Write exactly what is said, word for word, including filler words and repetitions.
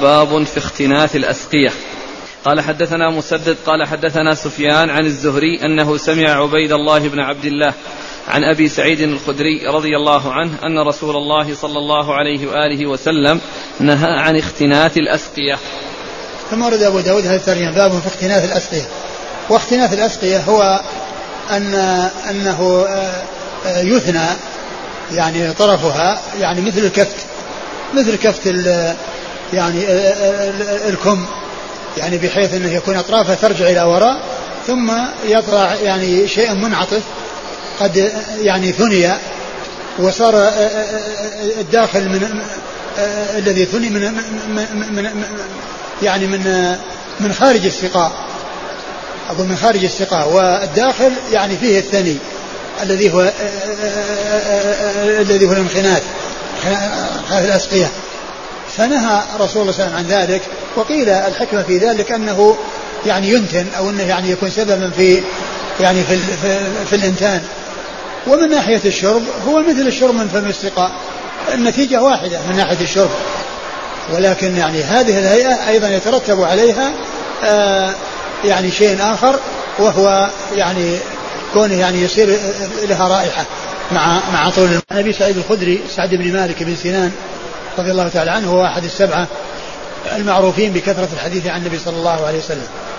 باب في اختناث الأسقية. قال حدثنا مسدد قال حدثنا سفيان عن الزهري أنه سمع عبيد الله بن عبد الله عن أبي سعيد الخدري رضي الله عنه أن رسول الله صلى الله عليه وآله وسلم نهى عن اختناث الأسقية. ثم ورد أبو داود هذا الترجمة باب في اختناث الأسقية. واختناث الأسقية هو أن أنه يثنى يعني طرفها يعني مثل الكفت مثل كفت يعني الكم يعني بحيث أنه يكون أطرافها ترجع إلى وراء ثم يطلع يعني شيء منعطف قد يعني ثني وصار الداخل من الذي ثني من, من يعني من من خارج السقاء أقول من خارج السقاء والداخل يعني فيه الثني الذي هو الذي هو الانخناث هذه الأسقية. فنهى رسول الله صلى الله عليه وسلم عن ذلك. وقيل الحكمة في ذلك أنه يعني ينتن أو أنه يعني يكون سببا في يعني في, في, في الانتان. ومن ناحية الشرب هو مثل الشرب من فم السقاء النتيجة واحدة من ناحية الشرب ولكن يعني هذه الهيئة أيضا يترتب عليها آه يعني شيء آخر وهو يعني كونه يعني يصير لها رائحة مع مع طول. النبي سعيد الخدري سعد بن مالك بن سنان رضي الله تعالى عنه هو أحد السبعة المعروفين بكثرة الحديث عن النبي صلى الله عليه وسلم.